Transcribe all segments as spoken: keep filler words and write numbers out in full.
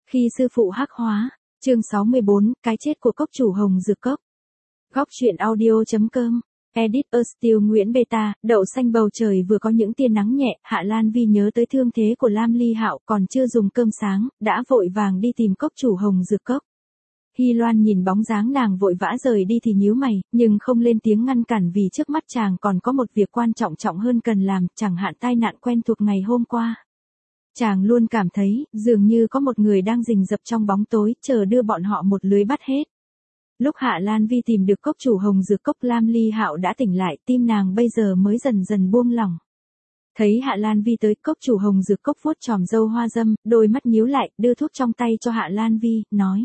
Khi sư phụ hắc hóa, chương sáu mươi bốn, cái chết của cốc chủ Hồng Dược Cốc. Góc truyện audio.com, edit Still Nguyễn Beta, đậu xanh bầu trời vừa có những tia nắng nhẹ, Hạ Lan Vi nhớ tới thương thế của Lam Ly Hạo còn chưa dùng cơm sáng, đã vội vàng đi tìm cốc chủ Hồng Dược Cốc. Hy Loan nhìn bóng dáng nàng vội vã rời đi thì nhíu mày, nhưng không lên tiếng ngăn cản vì trước mắt chàng còn có một việc quan trọng trọng hơn cần làm, chẳng hạn tai nạn quen thuộc ngày hôm qua. Chàng luôn cảm thấy, dường như có một người đang rình rập trong bóng tối, chờ đưa bọn họ một lưới bắt hết. Lúc Hạ Lan Vi tìm được cốc chủ Hồng Dược Cốc, Lam Ly Hạo đã tỉnh lại, tim nàng bây giờ mới dần dần buông lỏng. Thấy Hạ Lan Vi tới, cốc chủ Hồng Dược Cốc vuốt chòm râu hoa dâm, đôi mắt nhíu lại, đưa thuốc trong tay cho Hạ Lan Vi, nói.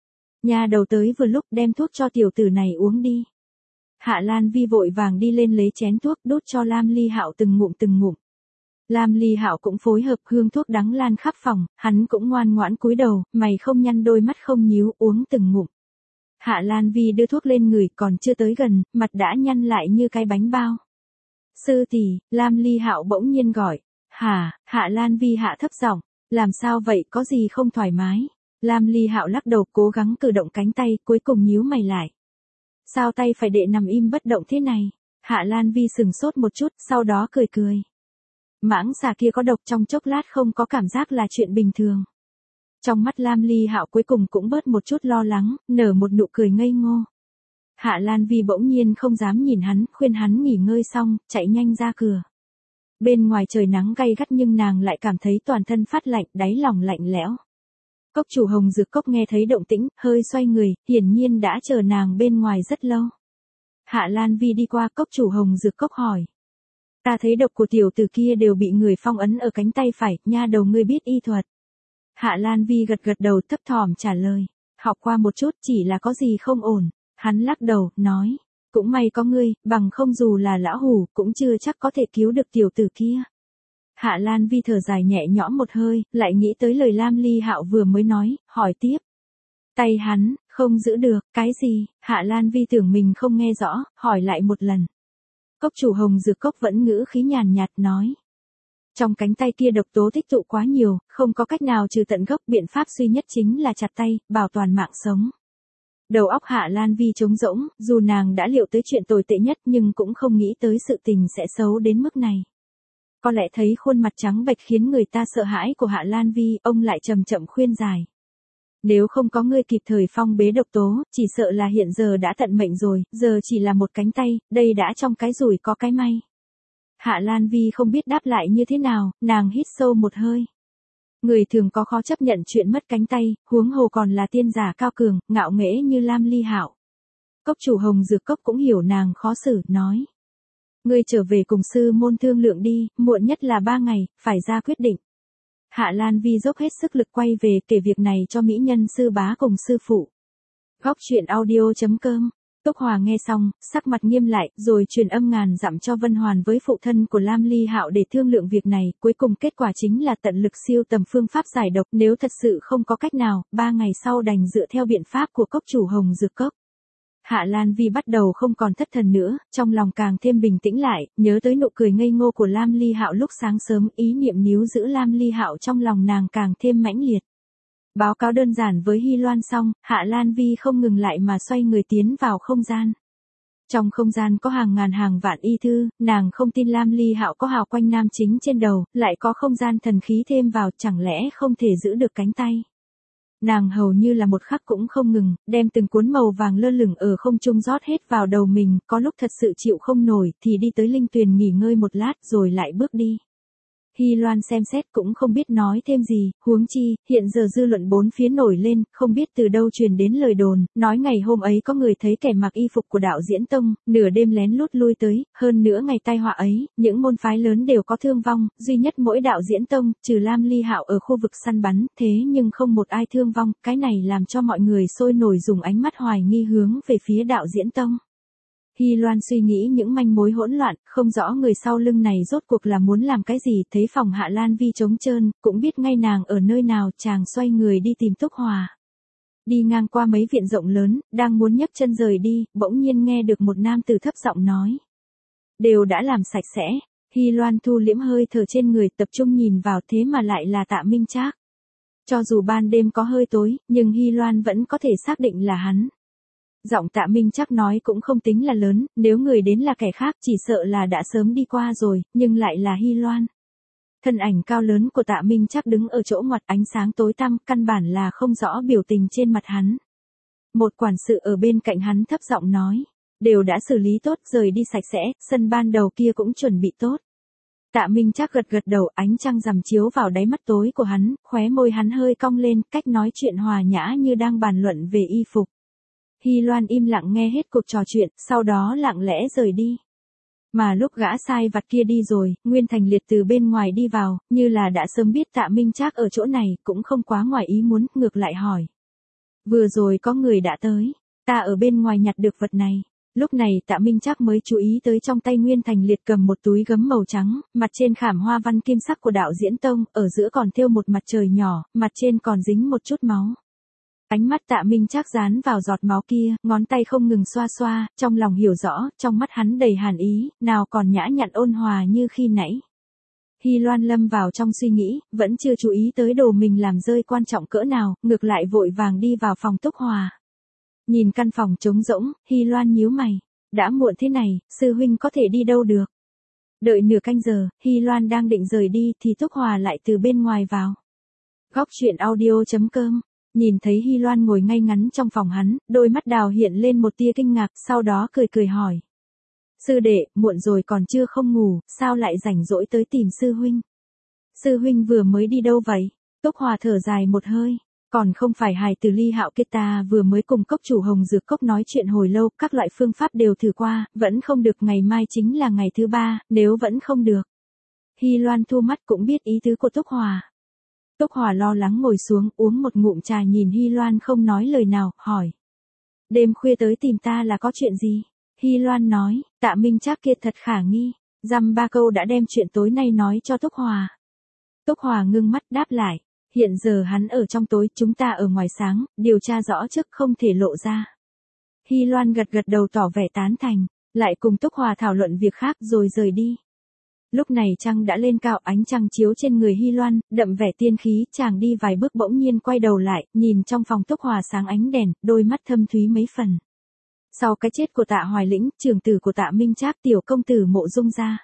Nhà đầu tới vừa lúc, đem thuốc cho tiểu tử này uống đi. Hạ Lan Vi vội vàng đi lên lấy chén thuốc, đút cho Lam Ly Hạo từng ngụm từng ngụm. Lam Ly Hạo cũng phối hợp, hương thuốc đắng lan khắp phòng, hắn cũng ngoan ngoãn cúi đầu, mày không nhăn, đôi mắt không nhíu, uống từng ngụm. Hạ Lan Vi đưa thuốc lên người, còn chưa tới gần, mặt đã nhăn lại như cái bánh bao. Sư tỷ, Lam Ly Hạo bỗng nhiên gọi. Hả? Hạ Lan Vi hạ thấp giọng, làm sao vậy, có gì không thoải mái? Lam Ly Hạo lắc đầu, cố gắng cử động cánh tay, cuối cùng nhíu mày lại. Sao tay phải đệ nằm im bất động thế này? Hạ Lan Vi sừng sốt một chút, sau đó cười cười. Mãng xà kia có độc, trong chốc lát không có cảm giác là chuyện bình thường. Trong mắt Lam Ly Hạo cuối cùng cũng bớt một chút lo lắng, nở một nụ cười ngây ngô. Hạ Lan Vi bỗng nhiên không dám nhìn hắn, khuyên hắn nghỉ ngơi xong, chạy nhanh ra cửa. Bên ngoài trời nắng gay gắt nhưng nàng lại cảm thấy toàn thân phát lạnh, đáy lòng lạnh lẽo. Cốc chủ Hồng Dược Cốc nghe thấy động tĩnh, hơi xoay người, hiển nhiên đã chờ nàng bên ngoài rất lâu. Hạ Lan Vi đi qua, cốc chủ Hồng Dược Cốc hỏi. Ta thấy độc của tiểu tử kia đều bị người phong ấn ở cánh tay phải, nha đầu ngươi biết y thuật. Hạ Lan Vi gật gật đầu, thấp thỏm trả lời. Học qua một chút, chỉ là có gì không ổn. Hắn lắc đầu, nói. Cũng may có ngươi, bằng không dù là lão hủ, cũng chưa chắc có thể cứu được tiểu tử kia. Hạ Lan Vi thở dài nhẹ nhõm một hơi, lại nghĩ tới lời Lam Ly Hạo vừa mới nói, hỏi tiếp. Tay hắn, không giữ được, cái gì? Hạ Lan Vi tưởng mình không nghe rõ, hỏi lại một lần. Cốc chủ Hồng Dược Cốc vẫn ngữ khí nhàn nhạt nói. Trong cánh tay kia độc tố tích tụ quá nhiều, không có cách nào trừ tận gốc, biện pháp duy nhất chính là chặt tay, bảo toàn mạng sống. Đầu óc Hạ Lan Vi trống rỗng, dù nàng đã liệu tới chuyện tồi tệ nhất nhưng cũng không nghĩ tới sự tình sẽ xấu đến mức này. Có lẽ thấy khuôn mặt trắng bệch khiến người ta sợ hãi của Hạ Lan Vi, ông lại chậm chậm khuyên giải. Nếu không có ngươi kịp thời phong bế độc tố, chỉ sợ là hiện giờ đã tận mệnh rồi, giờ chỉ là một cánh tay, đây đã trong cái rủi có cái may. Hạ Lan Vi không biết đáp lại như thế nào, nàng hít sâu một hơi. Người thường có khó chấp nhận chuyện mất cánh tay, huống hồ còn là tiên giả cao cường, ngạo nghễ như Lam Ly Hạo. Cốc chủ Hồng Dược Cốc cũng hiểu nàng khó xử, nói. Ngươi trở về cùng sư môn thương lượng đi, muộn nhất là ba ngày, phải ra quyết định. Hạ Lan Vi dốc hết sức lực quay về, kể việc này cho mỹ nhân sư bá cùng sư phụ. Góc truyện audio.com. Túc Hòa nghe xong, sắc mặt nghiêm lại, rồi truyền âm ngàn dặm cho Vân Hoàn với phụ thân của Lam Ly Hạo để thương lượng việc này, cuối cùng kết quả chính là tận lực siêu tầm phương pháp giải độc, nếu thật sự không có cách nào, ba ngày sau đành dựa theo biện pháp của cốc chủ Hồng Dược Cốc. Hạ Lan Vi bắt đầu không còn thất thần nữa, trong lòng càng thêm bình tĩnh lại, nhớ tới nụ cười ngây ngô của Lam Ly Hạo lúc sáng sớm, ý niệm níu giữ Lam Ly Hạo trong lòng nàng càng thêm mãnh liệt. Báo cáo đơn giản với Hy Loan xong, Hạ Lan Vi không ngừng lại mà xoay người tiến vào không gian. Trong không gian có hàng ngàn hàng vạn y thư, nàng không tin Lam Ly Hạo có hào quanh nam chính trên đầu, lại có không gian thần khí thêm vào, chẳng lẽ không thể giữ được cánh tay. Nàng hầu như là một khắc cũng không ngừng, đem từng cuốn màu vàng lơ lửng ở không trung rót hết vào đầu mình, có lúc thật sự chịu không nổi thì đi tới linh tuyền nghỉ ngơi một lát rồi lại bước đi. Hy Loan xem xét cũng không biết nói thêm gì, huống chi, hiện giờ dư luận bốn phía nổi lên, không biết từ đâu truyền đến lời đồn, nói ngày hôm ấy có người thấy kẻ mặc y phục của đạo diễn tông, nửa đêm lén lút lui tới, hơn nữa ngày tai họa ấy, những môn phái lớn đều có thương vong, duy nhất mỗi đạo diễn tông, trừ Lam Ly Hạo ở khu vực săn bắn, thế nhưng không một ai thương vong, cái này làm cho mọi người sôi nổi dùng ánh mắt hoài nghi hướng về phía đạo diễn tông. Hy Loan suy nghĩ những manh mối hỗn loạn, không rõ người sau lưng này rốt cuộc là muốn làm cái gì, thấy phòng Hạ Lan Vi trống trơn, cũng biết ngay nàng ở nơi nào, chàng xoay người đi tìm Túc Hòa. Đi ngang qua mấy viện rộng lớn, đang muốn nhấc chân rời đi, bỗng nhiên nghe được một nam tử thấp giọng nói. Đều đã làm sạch sẽ, Hy Loan thu liễm hơi thở trên người, tập trung nhìn vào, thế mà lại là Tạ Minh Trác. Cho dù ban đêm có hơi tối, nhưng Hy Loan vẫn có thể xác định là hắn. Giọng Tạ Minh Trác nói cũng không tính là lớn, nếu người đến là kẻ khác chỉ sợ là đã sớm đi qua rồi, nhưng lại là Hy Loan. Thân ảnh cao lớn của Tạ Minh Trác đứng ở chỗ ngoặt, ánh sáng tối tăm, căn bản là không rõ biểu tình trên mặt hắn. Một quản sự ở bên cạnh hắn thấp giọng nói, đều đã xử lý tốt, rời đi sạch sẽ, sân ban đầu kia cũng chuẩn bị tốt. Tạ Minh Trác gật gật đầu, ánh trăng rằm chiếu vào đáy mắt tối của hắn, khóe môi hắn hơi cong lên, cách nói chuyện hòa nhã như đang bàn luận về y phục. Hy Loan im lặng nghe hết cuộc trò chuyện, sau đó lặng lẽ rời đi. Mà lúc gã sai vặt kia đi rồi, Nguyên Thành Liệt từ bên ngoài đi vào, như là đã sớm biết Tạ Minh Trác ở chỗ này, cũng không quá ngoài ý muốn, ngược lại hỏi. Vừa rồi có người đã tới, ta ở bên ngoài nhặt được vật này. Lúc này Tạ Minh Trác mới chú ý tới trong tay Nguyên Thành Liệt cầm một túi gấm màu trắng, mặt trên khảm hoa văn kim sắc của Đạo Diễn Tông, ở giữa còn thêu một mặt trời nhỏ, mặt trên còn dính một chút máu. Ánh mắt Tạ Minh Trác dán vào giọt máu kia, ngón tay không ngừng xoa xoa, trong lòng hiểu rõ, trong mắt hắn đầy hàn ý, nào còn nhã nhặn ôn hòa như khi nãy. Hy Loan lâm vào trong suy nghĩ, vẫn chưa chú ý tới đồ mình làm rơi quan trọng cỡ nào, ngược lại vội vàng đi vào phòng Túc Hòa. Nhìn căn phòng trống rỗng, Hy Loan nhíu mày. Đã muộn thế này, sư huynh có thể đi đâu được? Đợi nửa canh giờ, Hy Loan đang định rời đi thì Túc Hòa lại từ bên ngoài vào. Góc truyện audio chấm com. Nhìn thấy Hy Loan ngồi ngay ngắn trong phòng hắn, đôi mắt đào hiện lên một tia kinh ngạc, sau đó cười cười hỏi. Sư đệ, muộn rồi còn chưa không ngủ, sao lại rảnh rỗi tới tìm sư huynh? Sư huynh vừa mới đi đâu vậy? Túc Hòa thở dài một hơi. Còn không phải hài từ Ly Hạo kia, ta vừa mới cùng cốc chủ Hồng Dược Cốc nói chuyện hồi lâu, các loại phương pháp đều thử qua, vẫn không được, ngày mai chính là ngày thứ ba, nếu vẫn không được. Hy Loan thu mắt cũng biết ý tứ của Túc Hòa. Túc Hòa lo lắng ngồi xuống uống một ngụm trà, nhìn Hy Loan không nói lời nào, hỏi. Đêm khuya tới tìm ta là có chuyện gì? Hy Loan nói, Tạ Minh Trác kia thật khả nghi, dăm ba câu đã đem chuyện tối nay nói cho Túc Hòa. Túc Hòa ngưng mắt đáp lại. Hiện giờ hắn ở trong tối, chúng ta ở ngoài sáng, điều tra rõ trước không thể lộ ra. Hy Loan gật gật đầu tỏ vẻ tán thành, lại cùng Túc Hòa thảo luận việc khác rồi rời đi. Lúc này trăng đã lên cao, ánh trăng chiếu trên người Hy Loan, đậm vẻ tiên khí, chàng đi vài bước bỗng nhiên quay đầu lại, nhìn trong phòng Túc Hòa sáng ánh đèn, đôi mắt thâm thúy mấy phần. Sau cái chết của Tạ Hoài Lĩnh, trưởng tử của Tạ Minh Trác, tiểu công tử Mộ Dung gia.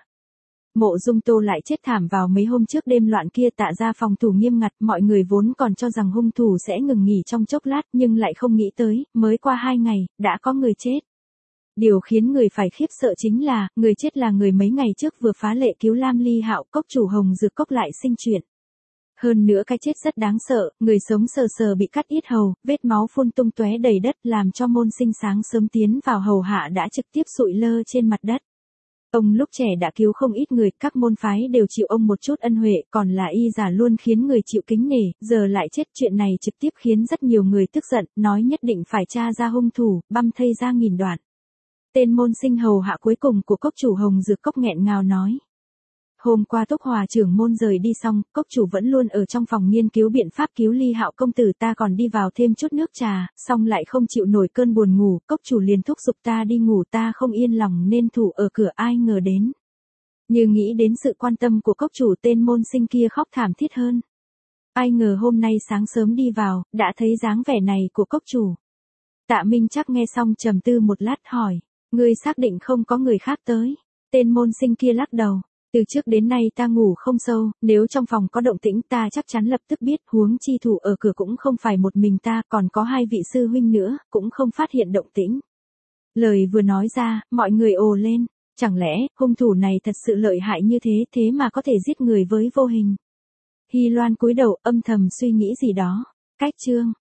Mộ Dung Tô lại chết thảm vào mấy hôm trước đêm loạn kia, Tạ gia phòng thủ nghiêm ngặt, mọi người vốn còn cho rằng hung thủ sẽ ngừng nghỉ trong chốc lát, nhưng lại không nghĩ tới, mới qua hai ngày, đã có người chết. Điều khiến người phải khiếp sợ chính là, người chết là người mấy ngày trước vừa phá lệ cứu Lam Ly Hạo, cốc chủ Hồng Dược Cốc lại sinh chuyện. Hơn nữa cái chết rất đáng sợ, người sống sờ sờ bị cắt yết hầu, vết máu phun tung tóe đầy đất, làm cho môn sinh sáng sớm tiến vào hầu hạ đã trực tiếp sụi lơ trên mặt đất. Ông lúc trẻ đã cứu không ít người, các môn phái đều chịu ông một chút ân huệ, còn là y giả luôn khiến người chịu kính nể, giờ lại chết, chuyện này trực tiếp khiến rất nhiều người tức giận, nói nhất định phải tra ra hung thủ, băm thây ra nghìn đoạn. Tên môn sinh hầu hạ cuối cùng của cốc chủ Hồng Dược Cốc nghẹn ngào nói. Hôm qua Túc Hòa trưởng môn rời đi xong, cốc chủ vẫn luôn ở trong phòng nghiên cứu biện pháp cứu Ly Hạo công tử, ta còn đi vào thêm chút nước trà, xong lại không chịu nổi cơn buồn ngủ, cốc chủ liền thúc giục ta đi ngủ, ta không yên lòng nên thủ ở cửa, ai ngờ đến. Như nghĩ đến sự quan tâm của cốc chủ, tên môn sinh kia khóc thảm thiết hơn. Ai ngờ hôm nay sáng sớm đi vào, đã thấy dáng vẻ này của cốc chủ. Tạ Minh Trác nghe xong trầm tư một lát hỏi, ngươi xác định không có người khác tới? Tên môn sinh kia lắc đầu. Từ trước đến nay ta ngủ không sâu, nếu trong phòng có động tĩnh ta chắc chắn lập tức biết, huống chi thủ ở cửa cũng không phải một mình ta, còn có hai vị sư huynh nữa, cũng không phát hiện động tĩnh. Lời vừa nói ra, mọi người ồ lên, chẳng lẽ, hung thủ này thật sự lợi hại như thế, thế mà có thể giết người với vô hình. Hy Loan cúi đầu âm thầm suy nghĩ gì đó, cách chương.